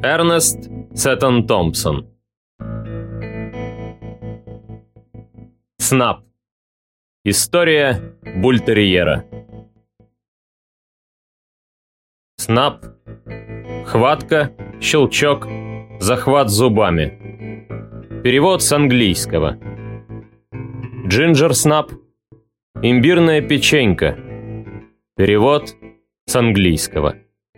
Эрнест Сеттон Томпсон. Снап. История бультерьера. Снап. Хватка, щелчок, захват зубами. Перевод с английского. Джинджер снап. Имбирная печенька. Перевод с английского.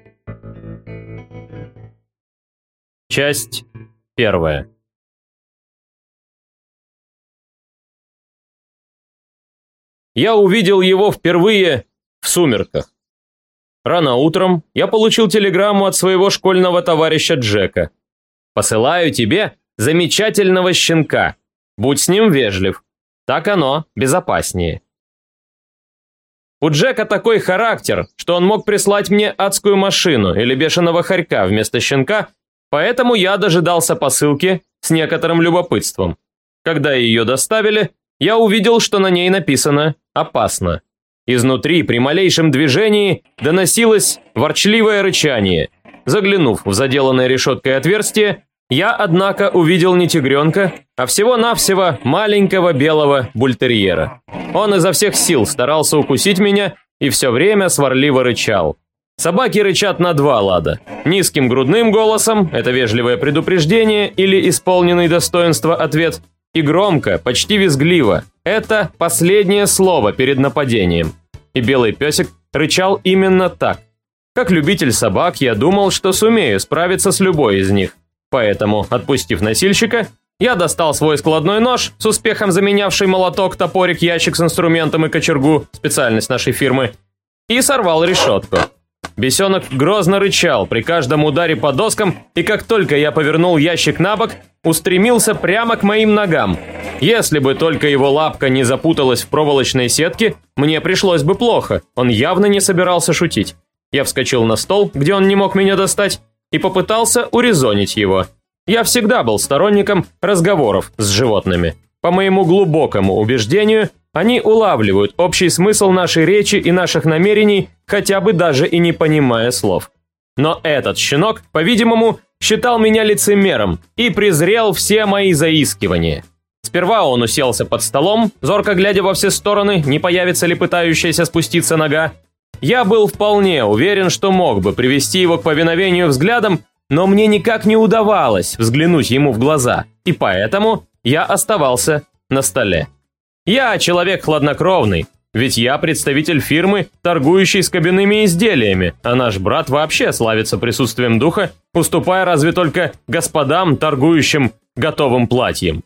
Часть первая. Я увидел его впервые в сумерках. Рано утром я получил телеграмму от своего школьного товарища Джека. «Посылаю тебе замечательного щенка. Будь с ним вежлив. Так оно безопаснее». У Джека такой характер, что он мог прислать мне адскую машину или бешеного хорька вместо щенка, поэтому я дожидался посылки с некоторым любопытством. Когда ее доставили, я увидел, что на ней написано «Опасно». Изнутри при малейшем движении доносилось ворчливое рычание. Заглянув в заделанное решеткой отверстие, я, однако, увидел не тигренка, а всего-навсего маленького белого бультерьера. Он изо всех сил старался укусить меня и все время сварливо рычал. Собаки рычат на два лада. Низким грудным голосом – это вежливое предупреждение или исполненный достоинства ответ, и громко, почти визгливо – это последнее слово перед нападением. И белый песик рычал именно так. Как любитель собак, я думал, что сумею справиться с любой из них. Поэтому, отпустив носильщика, я достал свой складной нож, с успехом заменявший молоток, топорик, ящик с инструментом и кочергу, специальность нашей фирмы, и сорвал решетку. Бесенок грозно рычал при каждом ударе по доскам, и как только я повернул ящик на бок, устремился прямо к моим ногам. Если бы только его лапка не запуталась в проволочной сетке, мне пришлось бы плохо, он явно не собирался шутить. Я вскочил на стол, где он не мог меня достать, и попытался урезонить его. Я всегда был сторонником разговоров с животными. По моему глубокому убеждению, они улавливают общий смысл нашей речи и наших намерений, хотя бы даже и не понимая слов. Но этот щенок, по-видимому, считал меня лицемером и презрел все мои заискивания. Сперва он уселся под столом, зорко глядя во все стороны, не появится ли пытающаяся спуститься нога. Я был вполне уверен, что мог бы привести его к повиновению взглядом, но мне никак не удавалось взглянуть ему в глаза, и поэтому я оставался на столе. Я человек хладнокровный, ведь я представитель фирмы, торгующей скобяными изделиями, а наш брат вообще славится присутствием духа, уступая разве только господам, торгующим готовым платьем.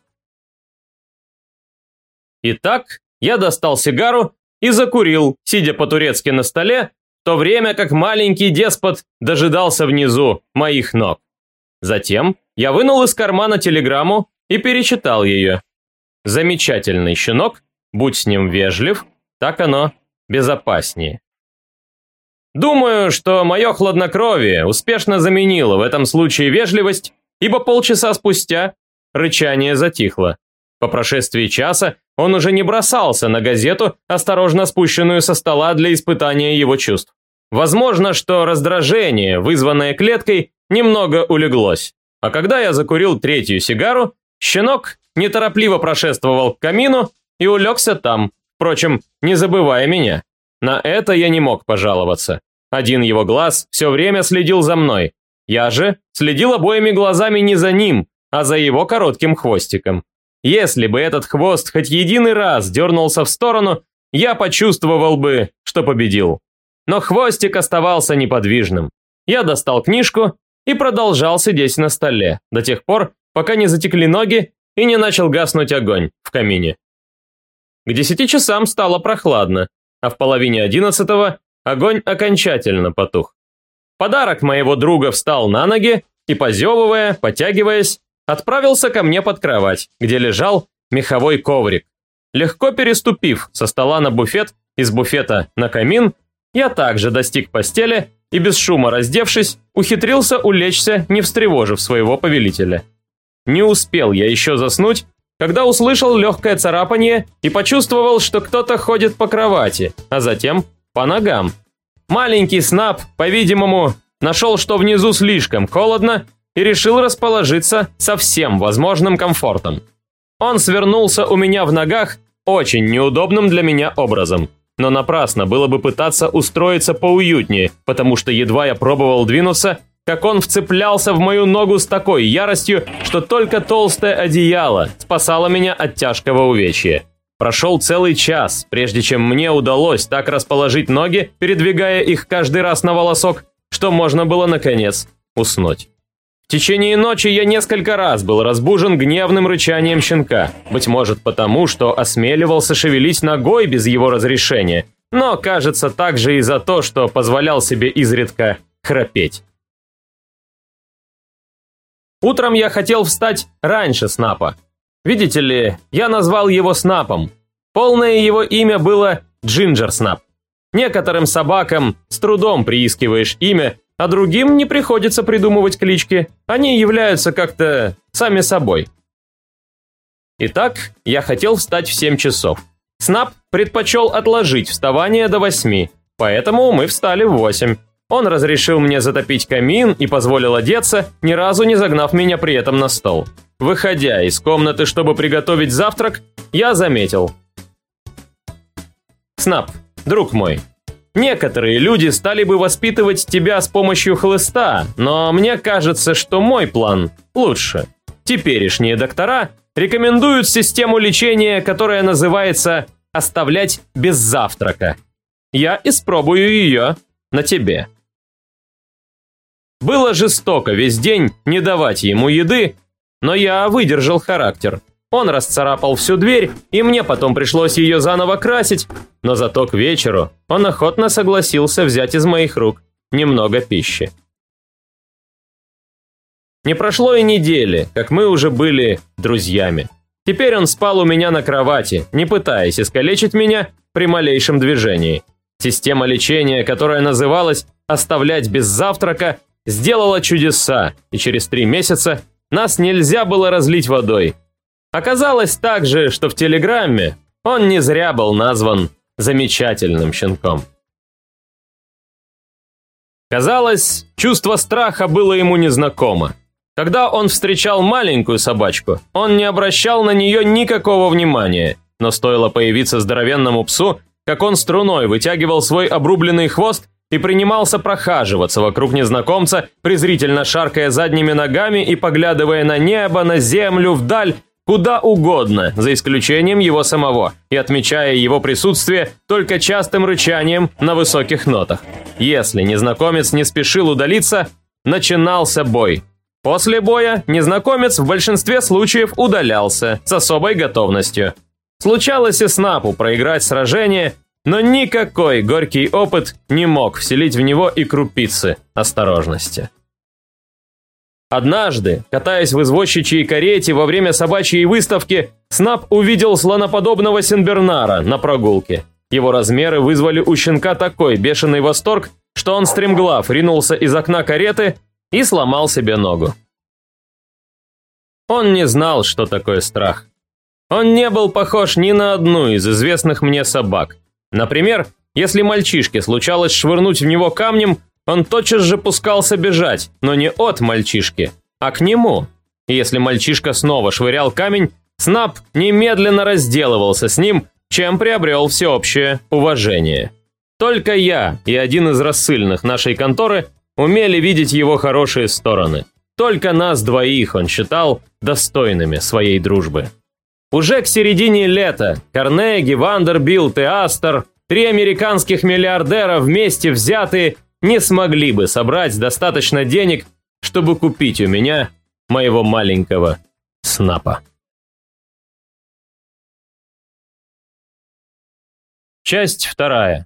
Итак, я достал сигару и закурил, сидя по-турецки на столе, в то время как маленький деспот дожидался внизу моих ног. Затем я вынул из кармана телеграмму и перечитал ее. «Замечательный щенок, будь с ним вежлив, так оно безопаснее». Думаю, что мое хладнокровие успешно заменило в этом случае вежливость, ибо полчаса спустя рычание затихло. По прошествии часа он уже не бросался на газету, осторожно спущенную со стола для испытания его чувств. Возможно, что раздражение, вызванное клеткой, немного улеглось. А когда я закурил третью сигару, щенок неторопливо прошествовал к камину и улегся там, впрочем, не забывая меня. На это я не мог пожаловаться. Один его глаз все время следил за мной. Я же следил обоими глазами не за ним, а за его коротким хвостиком. Если бы этот хвост хоть единый раз дернулся в сторону, я почувствовал бы, что победил. Но хвостик оставался неподвижным. Я достал книжку и продолжал сидеть на столе, до тех пор, пока не затекли ноги и не начал гаснуть огонь в камине. К 10 часам стало прохладно, а в половине 11 огонь окончательно потух. Подарок моего друга встал на ноги и, позевывая, потягиваясь, отправился ко мне под кровать, где лежал меховой коврик. Легко переступив со стола на буфет, из буфета на камин, я также достиг постели и, без шума раздевшись, ухитрился улечься, не встревожив своего повелителя. Не успел я еще заснуть, когда услышал легкое царапанье и почувствовал, что кто-то ходит по кровати, а затем по ногам. Маленький Снап, по-видимому, нашел, что внизу слишком холодно, и решил расположиться со всем возможным комфортом. Он свернулся у меня в ногах очень неудобным для меня образом. Но напрасно было бы пытаться устроиться поуютнее, потому что едва я пробовал двинуться, как он вцеплялся в мою ногу с такой яростью, что только толстое одеяло спасало меня от тяжкого увечья. Прошел целый час, прежде чем мне удалось так расположить ноги, передвигая их каждый раз на волосок, что можно было, наконец, уснуть. В течение ночи я несколько раз был разбужен гневным рычанием щенка, быть может потому, что осмеливался шевелить ногой без его разрешения, но, кажется, также и за то, что позволял себе изредка храпеть. Утром я хотел встать раньше Снапа. Видите ли, я назвал его Снапом. Полное его имя было Джинджер Снап. Некоторым собакам с трудом приискиваешь имя, а другим не приходится придумывать клички, они являются как-то сами собой. Итак, я хотел встать в 7 часов. Снап предпочел отложить вставание до 8, поэтому мы встали в 8. Он разрешил мне затопить камин и позволил одеться, ни разу не загнав меня при этом на стол. Выходя из комнаты, чтобы приготовить завтрак, я заметил. «Снап, друг мой, некоторые люди стали бы воспитывать тебя с помощью хлыста, но мне кажется, что мой план лучше. Теперешние доктора рекомендуют систему лечения, которая называется «оставлять без завтрака». Я испробую ее на тебе». Было жестоко весь день не давать ему еды, но я выдержал характер. Он расцарапал всю дверь, и мне потом пришлось ее заново красить, но зато к вечеру он охотно согласился взять из моих рук немного пищи. Не прошло и недели, как мы уже были друзьями. Теперь он спал у меня на кровати, не пытаясь искалечить меня при малейшем движении. Система лечения, которая называлась «оставлять без завтрака», сделала чудеса, и через 3 месяца нас нельзя было разлить водой. Оказалось также, что в телеграмме он не зря был назван замечательным щенком. Казалось, чувство страха было ему незнакомо. Когда он встречал маленькую собачку, он не обращал на нее никакого внимания, но стоило появиться здоровенному псу, как он струной вытягивал свой обрубленный хвост и принимался прохаживаться вокруг незнакомца, презрительно шаркая задними ногами и поглядывая на небо, на землю, вдаль, куда угодно, за исключением его самого, и отмечая его присутствие только частым рычанием на высоких нотах. Если незнакомец не спешил удалиться, начинался бой. После боя незнакомец в большинстве случаев удалялся с особой готовностью. Случалось и Снапу проиграть сражение, но никакой горький опыт не мог вселить в него и крупицы осторожности. Однажды, катаясь в извозчичьей карете во время собачьей выставки, Снап увидел слоноподобного сенбернара на прогулке. Его размеры вызвали у щенка такой бешеный восторг, что он стремглав ринулся из окна кареты и сломал себе ногу. Он не знал, что такое страх. Он не был похож ни на одну из известных мне собак. Например, если мальчишке случалось швырнуть в него камнем, он тотчас же пускался бежать, но не от мальчишки, а к нему. И если мальчишка снова швырял камень, Снап немедленно разделывался с ним, чем приобрел всеобщее уважение. Только я и один из рассыльных нашей конторы умели видеть его хорошие стороны. Только нас двоих он считал достойными своей дружбы. Уже к середине лета Карнеги, Вандербилт и Астор, 3 американских миллиардера вместе взятые, не смогли бы собрать достаточно денег, чтобы купить у меня моего маленького Снапа. Часть 2.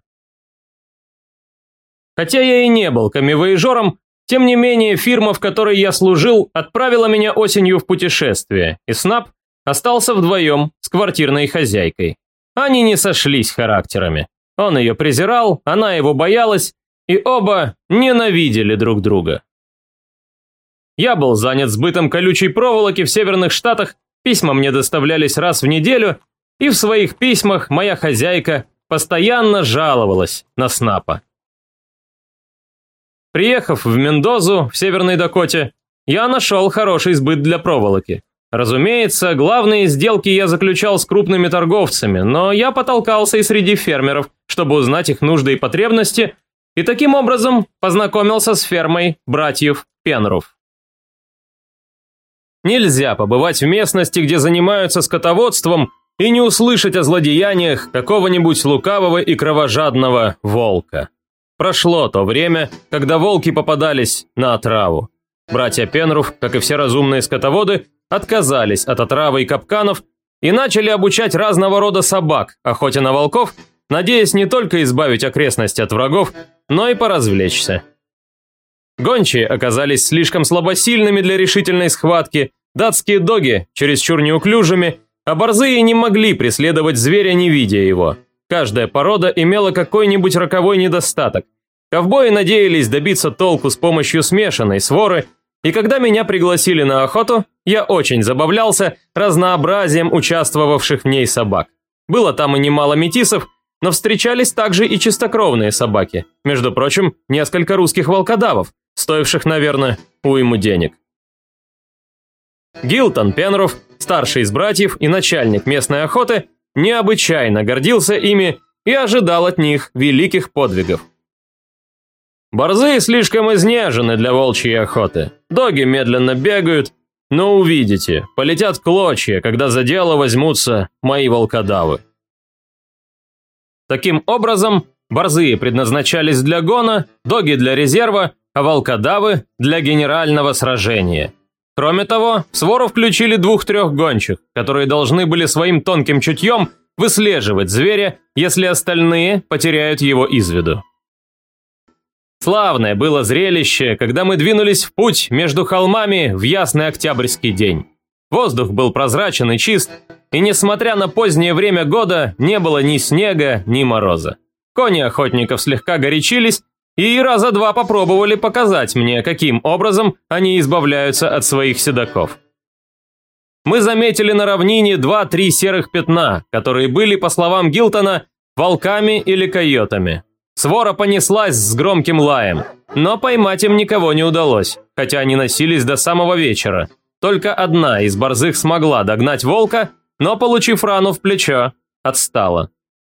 Хотя я и не был камевояжером, тем не менее фирма, в которой я служил, отправила меня осенью в путешествие, и Снап остался вдвоем с квартирной хозяйкой. Они не сошлись характерами. Он ее презирал, она его боялась, и оба ненавидели друг друга. Я был занят сбытом колючей проволоки в Северных Штатах, письма мне доставлялись раз в неделю, и в своих письмах моя хозяйка постоянно жаловалась на Снапа. Приехав в Мендозу, в Северной Дакоте, я нашел хороший сбыт для проволоки. Разумеется, главные сделки я заключал с крупными торговцами, но я потолкался и среди фермеров, чтобы узнать их нужды и потребности, и таким образом познакомился с фермой братьев Пенруф. Нельзя побывать в местности, где занимаются скотоводством, и не услышать о злодеяниях какого-нибудь лукавого и кровожадного волка. Прошло то время, когда волки попадались на отраву. Братья Пенруф, как и все разумные скотоводы, отказались от отравы и капканов и начали обучать разного рода собак, охоте на волков, надеясь не только избавить окрестности от врагов, но и поразвлечься. Гончие оказались слишком слабосильными для решительной схватки, датские доги чересчур неуклюжими, а борзые не могли преследовать зверя, не видя его. Каждая порода имела какой-нибудь роковой недостаток. Ковбои надеялись добиться толку с помощью смешанной своры, и когда меня пригласили на охоту, я очень забавлялся разнообразием участвовавших в ней собак. Было там и немало метисов, но встречались также и чистокровные собаки. Между прочим, несколько русских волкодавов, стоивших, наверное, уйму денег. Гилтон Пенруф, старший из братьев и начальник местной охоты, необычайно гордился ими и ожидал от них великих подвигов. Борзые слишком изнежены для волчьей охоты. Доги медленно бегают, но увидите, полетят клочья, когда за дело возьмутся мои волкодавы. Таким образом, борзые предназначались для гона, доги для резерва, а волкодавы для генерального сражения. Кроме того, в свору включили 2-3 гончих, которые должны были своим тонким чутьем выслеживать зверя, если остальные потеряют его из виду. Славное было зрелище, когда мы двинулись в путь между холмами в ясный октябрьский день. Воздух был прозрачен и чист, и несмотря на позднее время года, не было ни снега, ни мороза. Кони охотников слегка горячились и раза 2 попробовали показать мне, каким образом они избавляются от своих седаков. Мы заметили на равнине 2-3 серых пятна, которые были, по словам Гилтона, волками или койотами. Свора понеслась с громким лаем, но поймать им никого не удалось, хотя они носились до самого вечера. Только одна из борзых смогла догнать волка, но, получив рану в плечо, отстала.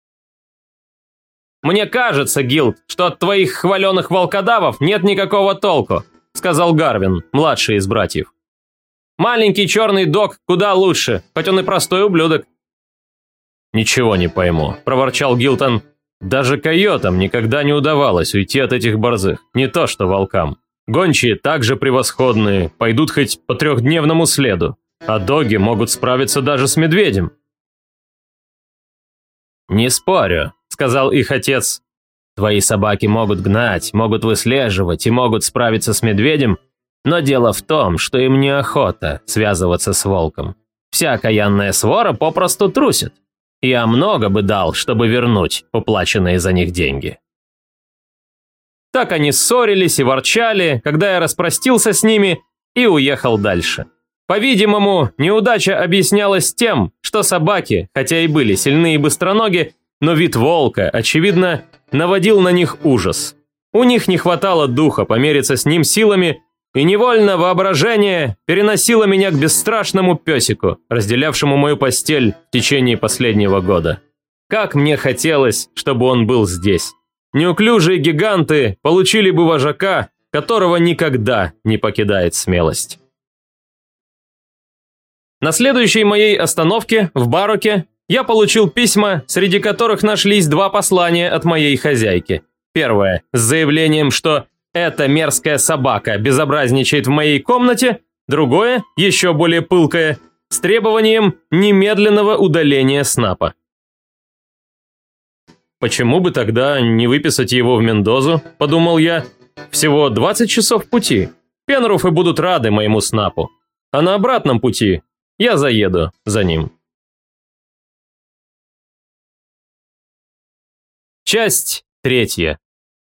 «Мне кажется, Гилт, что от твоих хваленых волкодавов нет никакого толку», сказал Гарвин, младший из братьев. «Маленький черный дог куда лучше, хоть он и простой ублюдок». «Ничего не пойму», проворчал Гилтон. «Даже койотам никогда не удавалось уйти от этих борзых, не то что волкам. Гончие также превосходные, пойдут хоть по 3-дневному следу, а доги могут справиться даже с медведем». «Не спорю», — сказал их отец. «Твои собаки могут гнать, могут выслеживать и могут справиться с медведем, но дело в том, что им неохота связываться с волком. Вся окаянная свора попросту трусит. Я много бы дал, чтобы вернуть уплаченные за них деньги». Так они ссорились и ворчали, когда я распростился с ними и уехал дальше. По-видимому, неудача объяснялась тем, что собаки, хотя и были сильны и быстроноги, но вид волка, очевидно, наводил на них ужас. У них не хватало духа помериться с ним силами, и невольно воображение переносило меня к бесстрашному песику, разделявшему мою постель в течение последнего года. Как мне хотелось, чтобы он был здесь. Неуклюжие гиганты получили бы вожака, которого никогда не покидает смелость. На следующей моей остановке, в Бароке, я получил письма, среди которых нашлись 2 послания от моей хозяйки. Первое с заявлением, что эта мерзкая собака безобразничает в моей комнате, другое, еще более пылкое, с требованием немедленного удаления Снапа. «Почему бы тогда не выписать его в Мендозу?» – подумал я. «Всего 20 часов пути. Пенруфы будут рады моему Снапу. А на обратном пути я заеду за ним». Часть 3.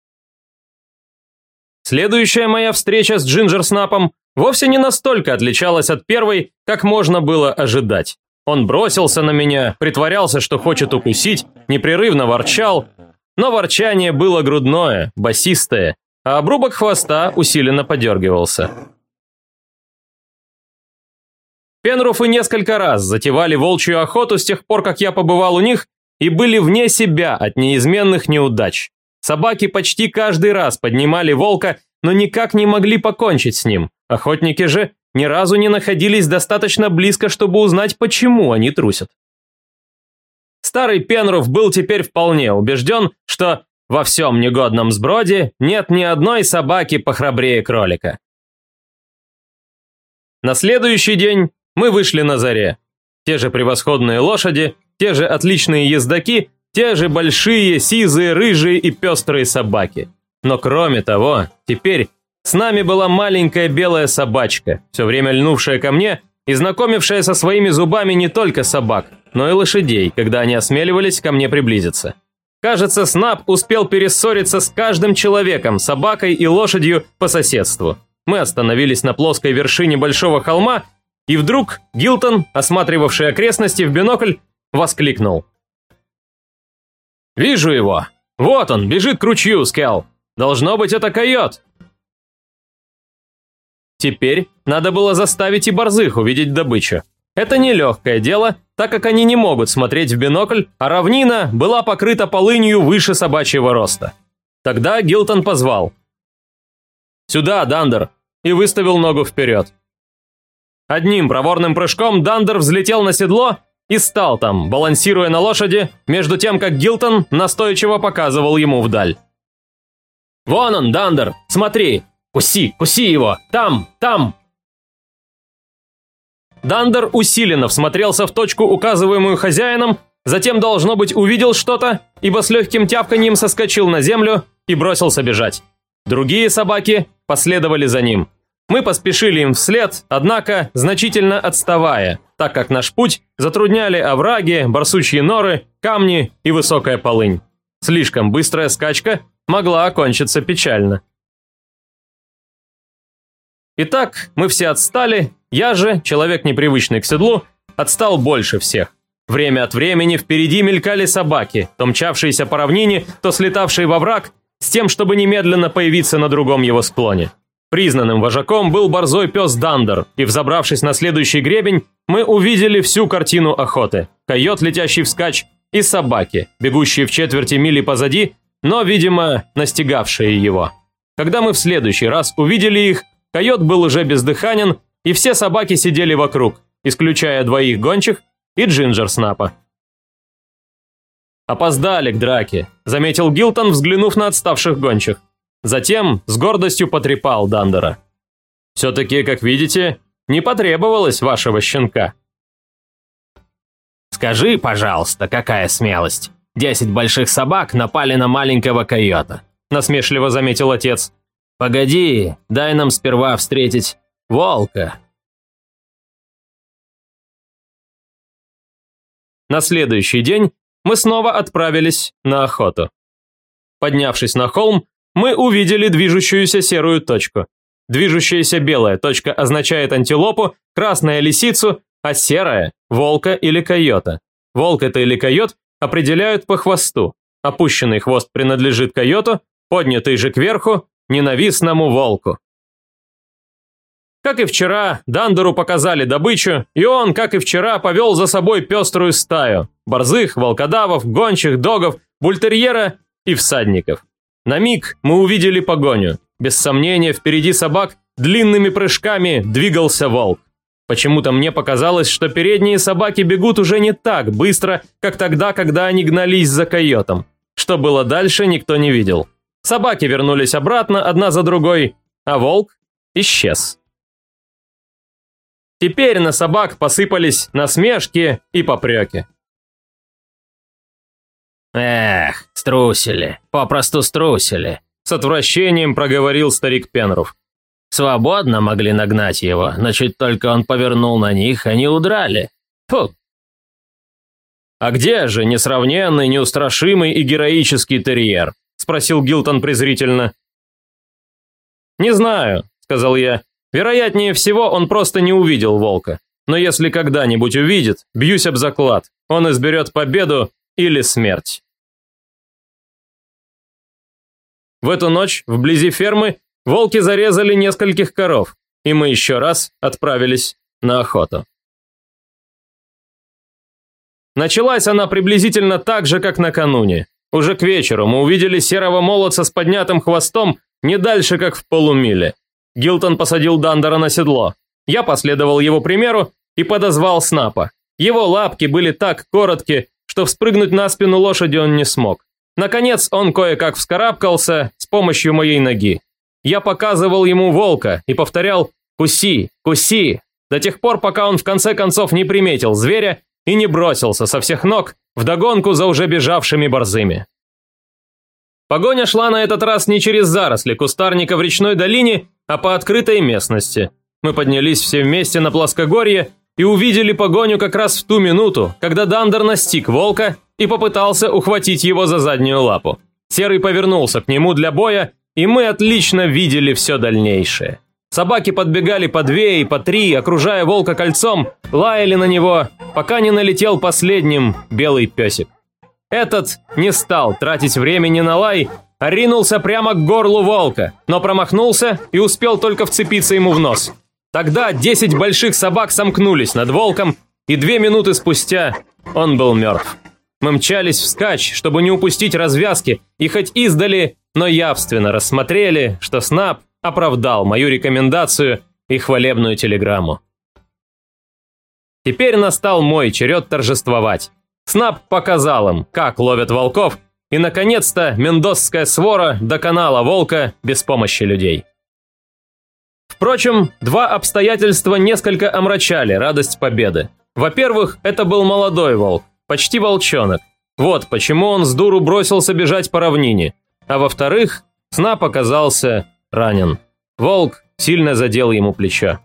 Следующая моя встреча с Джинджер Снапом вовсе не настолько отличалась от первой, как можно было ожидать. Он бросился на меня, притворялся, что хочет укусить, непрерывно ворчал, но ворчание было грудное, басистое, а обрубок хвоста усиленно подергивался. Пенруфы несколько раз затевали волчью охоту с тех пор, как я побывал у них, и были вне себя от неизменных неудач. Собаки почти каждый раз поднимали волка, но никак не могли покончить с ним. Охотники же ни разу не находились достаточно близко, чтобы узнать, почему они трусят. Старый Пенруф был теперь вполне убежден, что во всем негодном сброде нет ни одной собаки похрабрее кролика. На следующий день мы вышли на заре. Те же превосходные лошади, те же отличные ездаки, те же большие, сизые, рыжие и пестрые собаки. Но кроме того, теперь с нами была маленькая белая собачка, все время льнувшая ко мне и знакомившая со своими зубами не только собак, но и лошадей, когда они осмеливались ко мне приблизиться. Кажется, Снап успел перессориться с каждым человеком, собакой и лошадью по соседству. Мы остановились на плоской вершине большого холма, и вдруг Гилтон, осматривавший окрестности в бинокль, воскликнул. «Вижу его! Вот он, бежит к ручью, Скел! Должно быть, это койот!» Теперь надо было заставить и борзых увидеть добычу. Это нелегкое дело, так как они не могут смотреть в бинокль, а равнина была покрыта полынью выше собачьего роста. Тогда Гилтон позвал. «Сюда, Дандер!» и выставил ногу вперед. Одним проворным прыжком Дандер взлетел на седло и стал там, балансируя на лошади, между тем, как Гилтон настойчиво показывал ему вдаль. «Вон он, Дандер! Смотри! Куси, куси его! Там, там!» Дандер усиленно всмотрелся в точку, указываемую хозяином, затем, должно быть, увидел что-то, ибо с легким тявканьем соскочил на землю и бросился бежать. Другие собаки последовали за ним. Мы поспешили им вслед, однако значительно отставая, так как наш путь затрудняли овраги, барсучьи норы, камни и высокая полынь. Слишком быстрая скачка могла окончиться печально. Итак, мы все отстали, я же, человек непривычный к седлу, отстал больше всех. Время от времени впереди мелькали собаки, то мчавшиеся по равнине, то слетавшие во враг, с тем, чтобы немедленно появиться на другом его склоне. Признанным вожаком был борзой пес Дандер, и, взобравшись на следующий гребень, мы увидели всю картину охоты. Койот, летящий вскачь, и собаки, бегущие в четверти мили позади, но, видимо, настигавшие его. Когда мы в следующий раз увидели их, койот был уже бездыханен, и все собаки сидели вокруг, исключая двоих гончих и Джинджер Снапа. «Опоздали к драке», — заметил Гилтон, взглянув на отставших гончих. Затем с гордостью потрепал Дандера. «Все-таки, как видите, не потребовалось вашего щенка». «Скажи, пожалуйста, какая смелость. 10 больших собак напали на маленького койота», – насмешливо заметил отец. «Погоди, дай нам сперва встретить волка». На следующий день мы снова отправились на охоту. Поднявшись на холм, мы увидели движущуюся серую точку. Движущаяся белая точка означает антилопу, красная – лисицу, а серая – волка или койота. Волк это или койот определяют по хвосту. Опущенный хвост принадлежит койоту, поднятый же кверху – ненавистному волку. Как и вчера, Дандеру показали добычу, и он, как и вчера, повел за собой пеструю стаю – борзых, волкодавов, гончих, догов, бультерьера и всадников. На миг мы увидели погоню. Без сомнения, впереди собак длинными прыжками двигался волк. Почему-то мне показалось, что передние собаки бегут уже не так быстро, как тогда, когда они гнались за койотом. Что было дальше, никто не видел. Собаки вернулись обратно, одна за другой, а волк исчез. Теперь на собак посыпались насмешки и попреки. «Эх, струсили, попросту струсили», – с отвращением проговорил старик Пенруф. «Свободно могли нагнать его, но чуть только он повернул на них, они удрали. Фу!» «А где же несравненный, неустрашимый и героический терьер?» – спросил Гилтон презрительно. «Не знаю», – сказал я. «Вероятнее всего, он просто не увидел волка. Но если когда-нибудь увидит, бьюсь об заклад, он изберет победу или смерть». В эту ночь, вблизи фермы, волки зарезали нескольких коров, и мы еще раз отправились на охоту. Началась она приблизительно так же, как накануне. Уже к вечеру мы увидели серого молодца с поднятым хвостом не дальше, как в полумиле. Гилтон посадил Дандера на седло. Я последовал его примеру и подозвал Снапа. Его лапки были так коротки, что вспрыгнуть на спину лошади он не смог. Наконец он кое-как вскарабкался с помощью моей ноги. Я показывал ему волка и повторял «Куси, куси!» до тех пор, пока он в конце концов не приметил зверя и не бросился со всех ног вдогонку за уже бежавшими борзыми. Погоня шла на этот раз не через заросли кустарника в речной долине, а по открытой местности. Мы поднялись все вместе на плоскогорье и увидели погоню как раз в ту минуту, когда Дандер настиг волка и попытался ухватить его за заднюю лапу. Серый повернулся к нему для боя, и мы отлично видели все дальнейшее. Собаки подбегали по 2 и по 3, окружая волка кольцом, лаяли на него, пока не налетел последним белый песик. Этот не стал тратить времени на лай, а ринулся прямо к горлу волка, но промахнулся и успел только вцепиться ему в нос. Тогда 10 больших собак сомкнулись над волком, и 2 минуты спустя он был мертв. Мы мчались вскачь, чтобы не упустить развязки, и хоть издали, но явственно рассмотрели, что Снап оправдал мою рекомендацию и хвалебную телеграмму. Теперь настал мой черед торжествовать. Снап показал им, как ловят волков, и, наконец-то, мендосская свора доконала волка без помощи людей. Впрочем, 2 обстоятельства несколько омрачали радость победы. Во-первых, это был молодой волк, почти волчонок. Вот почему он с дуру бросился бежать по равнине. А во-вторых, Снап оказался ранен. Волк сильно задел ему плечо.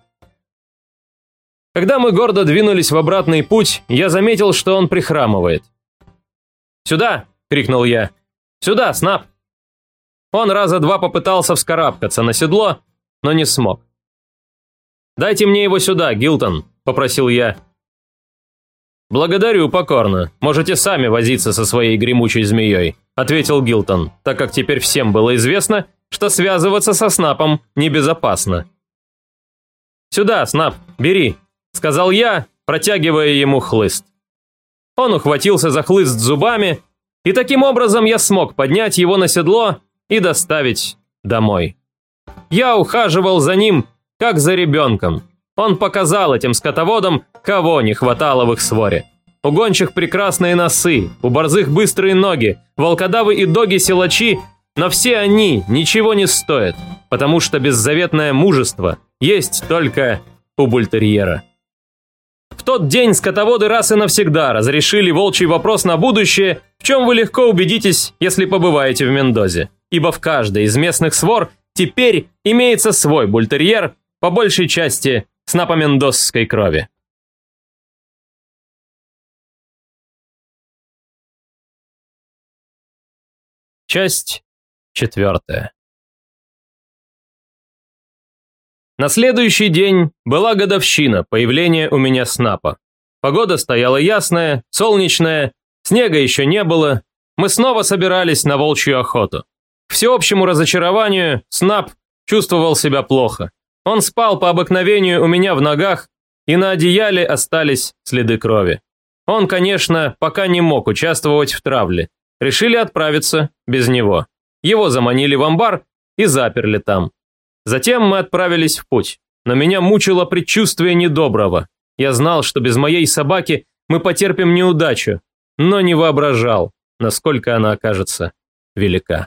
Когда мы гордо двинулись в обратный путь, я заметил, что он прихрамывает. «Сюда!» – крикнул я. «Сюда, Снап!» Он раза 2 попытался вскарабкаться на седло, но не смог. «Дайте мне его сюда, Гилтон», – попросил я. «Благодарю покорно. Можете сами возиться со своей гремучей змеей», – ответил Гилтон, так как теперь всем было известно, что связываться со Снапом небезопасно. «Сюда, Снап, бери», – сказал я, протягивая ему хлыст. Он ухватился за хлыст зубами, и таким образом я смог поднять его на седло и доставить домой. Я ухаживал за ним, как за ребенком. Он показал этим скотоводам, кого не хватало в их своре. У гончих прекрасные носы, у борзых быстрые ноги, волкодавы и доги-силачи, но все они ничего не стоят, потому что беззаветное мужество есть только у бультерьера. В тот день скотоводы раз и навсегда разрешили волчий вопрос на будущее, в чем вы легко убедитесь, если побываете в Мендозе, ибо в каждой из местных свор теперь имеется свой бультерьер, по большей части снапомендосской крови. Часть 4. На следующий день была годовщина появления у меня Снапа. Погода стояла ясная, солнечная, снега еще не было. Мы снова собирались на волчью охоту. К всеобщему разочарованию Снап чувствовал себя плохо. Он спал по обыкновению у меня в ногах, и на одеяле остались следы крови. Он, конечно, пока не мог участвовать в травле. Решили отправиться без него. Его заманили в амбар и заперли там. Затем мы отправились в путь, но меня мучило предчувствие недоброго. Я знал, что без моей собаки мы потерпим неудачу, но не воображал, насколько она окажется велика.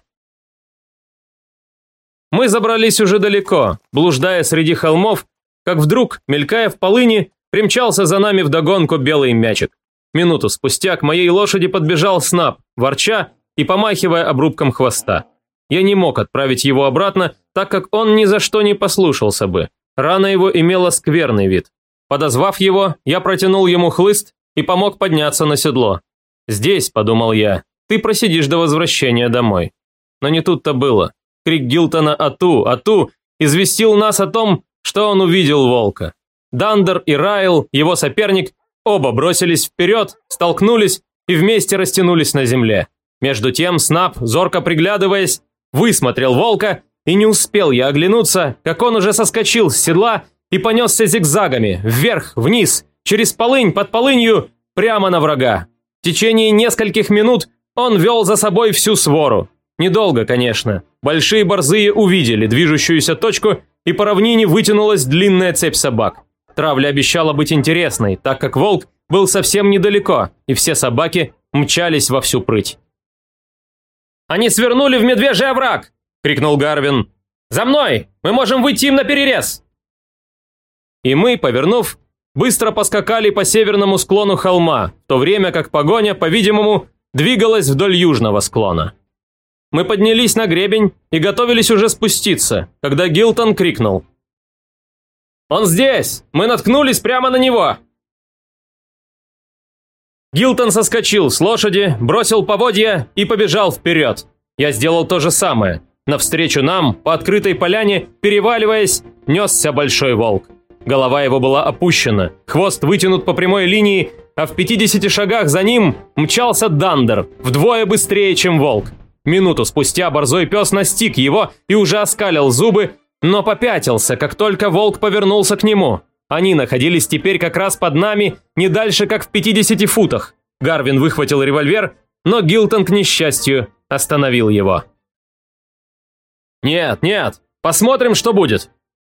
Мы забрались уже далеко, блуждая среди холмов, как вдруг, мелькая в полыни, примчался за нами вдогонку белый мячик. Минуту спустя к моей лошади подбежал Снап, ворча и помахивая обрубком хвоста. Я не мог отправить его обратно, так как он ни за что не послушался бы. Рана его имела скверный вид. Подозвав его, я протянул ему хлыст и помог подняться на седло. «Здесь», – подумал я, – «ты просидишь до возвращения домой». Но не тут-то было. Крик Гилтона «Ату! Ату!» известил нас о том, что он увидел волка. Дандер и Райл, его соперник, оба бросились вперед, столкнулись и вместе растянулись на земле. Между тем Снап, зорко приглядываясь, высмотрел волка, и не успел я оглянуться, как он уже соскочил с седла и понесся зигзагами, вверх, вниз, через полынь, под полынью, прямо на врага. течение нескольких минут он вел за собой всю свору. Недолго, конечно. Большие борзые увидели движущуюся точку, и по равнине вытянулась длинная цепь собак. Травля обещала быть интересной, так как волк был совсем недалеко, и все собаки мчались во всю прыть. «Они свернули в медвежий овраг!» – крикнул Гарвин. «За мной! Мы можем выйти им наперерез!» И мы, повернув, быстро поскакали по северному склону холма, в то время как погоня, по-видимому, двигалась вдоль южного склона. Мы поднялись на гребень и готовились уже спуститься, когда Гилтон крикнул: «Он здесь! Мы наткнулись прямо на него!» Гилтон соскочил с лошади, бросил поводья и побежал вперед. Я сделал то же самое. Навстречу нам, по открытой поляне, переваливаясь, несся большой волк. Голова его была опущена, хвост вытянут по прямой линии, а в 50 шагах за ним мчался Дандер, вдвое быстрее, чем волк. Минуту спустя борзой пес настиг его и уже оскалил зубы, но попятился, как только волк повернулся к нему. Они находились теперь как раз под нами, не дальше, как в 50 футах. Гарвин выхватил револьвер, но Гилтон, к несчастью, остановил его. «Нет, нет, посмотрим, что будет».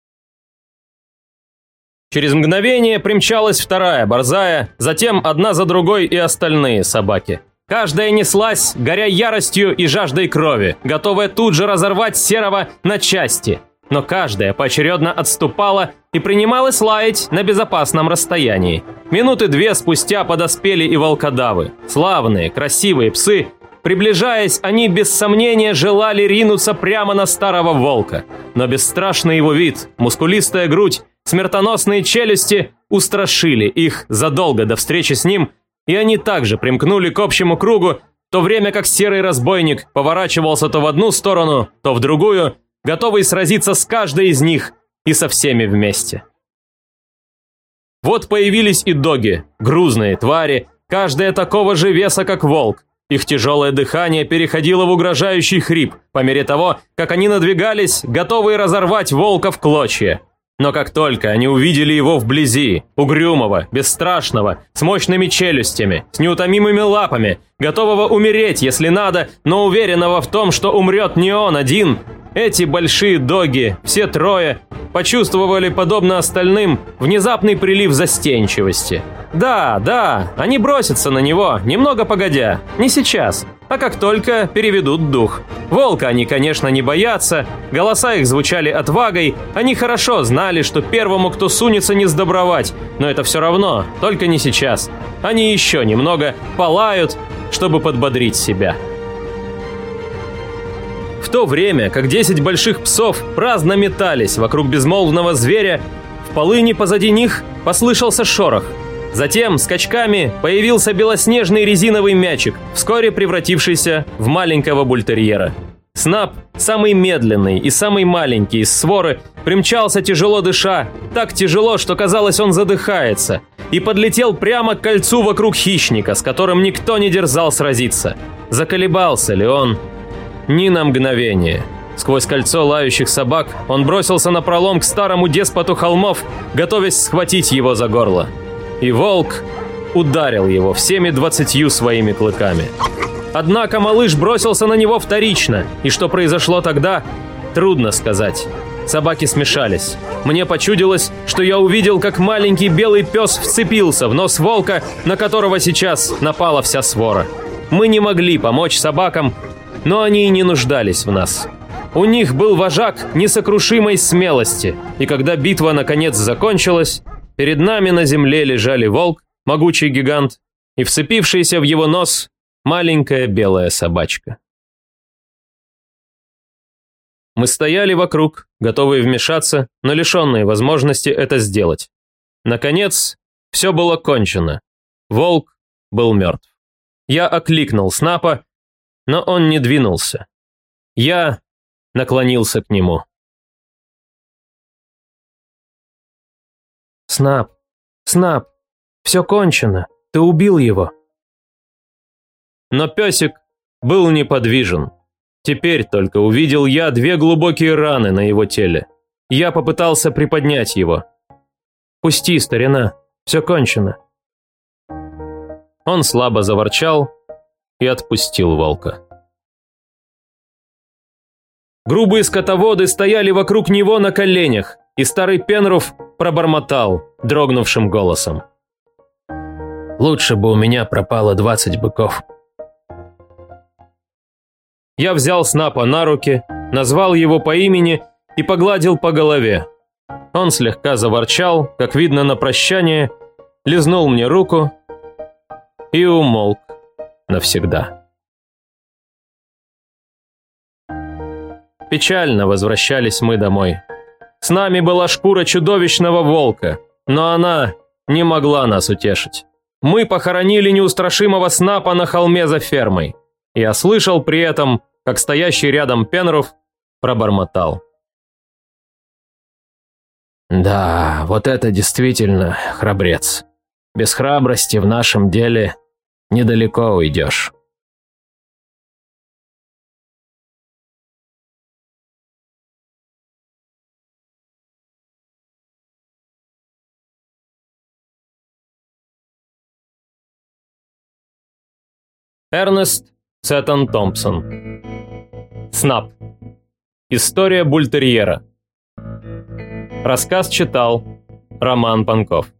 Через мгновение примчалась вторая борзая, затем одна за другой и остальные собаки. Каждая неслась, горя яростью и жаждой крови, готовая тут же разорвать серого на части. Но каждая поочередно отступала и принималась лаять на безопасном расстоянии. Минуты 2 спустя подоспели и волкодавы. Славные, красивые псы. Приближаясь, они без сомнения желали ринуться прямо на старого волка. Но бесстрашный его вид, мускулистая грудь, смертоносные челюсти устрашили их задолго до встречи с ним, и они также примкнули к общему кругу, в то время как серый разбойник поворачивался то в одну сторону, то в другую, готовый сразиться с каждой из них и со всеми вместе. Вот появились и доги, грузные твари, каждая такого же веса, как волк. Их тяжелое дыхание переходило в угрожающий хрип, по мере того, как они надвигались, готовые разорвать волка в клочья. Но как только они увидели его вблизи, угрюмого, бесстрашного, с мощными челюстями, с неутомимыми лапами, готового умереть, если надо, но уверенного в том, что умрет не он один, эти большие доги, все трое, почувствовали, подобно остальным, внезапный прилив застенчивости. Да, они бросятся на него, немного погодя, не сейчас, а как только переведут дух. Волка они, конечно, не боятся, голоса их звучали отвагой, они хорошо знали, что первому, кто сунется, не сдобровать, но это все равно, только не сейчас. Они еще немного полают, чтобы подбодрить себя. В то время, как 10 больших псов праздно метались вокруг безмолвного зверя, в полыни позади них послышался шорох. Затем скачками появился белоснежный резиновый мячик, вскоре превратившийся в маленького бультерьера. Снап, самый медленный и самый маленький из своры, примчался тяжело дыша, так тяжело, что казалось, он задыхается, и подлетел прямо к кольцу вокруг хищника, с которым никто не дерзал сразиться. Заколебался ли он? Ни на мгновение. Сквозь кольцо лающих собак он бросился напролом к старому деспоту холмов, готовясь схватить его за горло. И волк ударил его всеми 20 своими клыками. Однако малыш бросился на него вторично, и что произошло тогда, трудно сказать. Собаки смешались. Мне почудилось, что я увидел, как маленький белый пес вцепился в нос волка, на которого сейчас напала вся свора. Мы не могли помочь собакам, но они и не нуждались в нас. У них был вожак несокрушимой смелости, и когда битва наконец закончилась, перед нами на земле лежали волк, могучий гигант, и вцепившийся в его нос маленькая белая собачка. Мы стояли вокруг, готовые вмешаться, но лишенные возможности это сделать. Наконец, все было кончено. Волк был мертв. Я окликнул Снапа, но он не двинулся. Я наклонился к нему. «Снап, все кончено, ты убил его». Но песик был неподвижен. Теперь только увидел я 2 глубокие раны на его теле. Я попытался приподнять его. «Пусти, старина, все кончено». Он слабо заворчал и отпустил волка. Грубые скотоводы стояли вокруг него на коленях, и старый Пенруф пробормотал дрогнувшим голосом: «Лучше бы у меня пропало 20 быков». Я взял Снапа на руки, назвал его по имени и погладил по голове. Он слегка заворчал, как видно на прощание, лизнул мне руку и умолк навсегда. Печально возвращались мы домой. С нами была шкура чудовищного волка, но она не могла нас утешить. Мы похоронили неустрашимого Снапа на холме за фермой. Я слышал при этом, как стоящий рядом Пенруф пробормотал: «Да, вот это действительно храбрец. Без храбрости в нашем деле недалеко уйдешь». Эрнест Сеттон Томпсон. Снап. История бультерьера. Рассказ читал Роман Панков.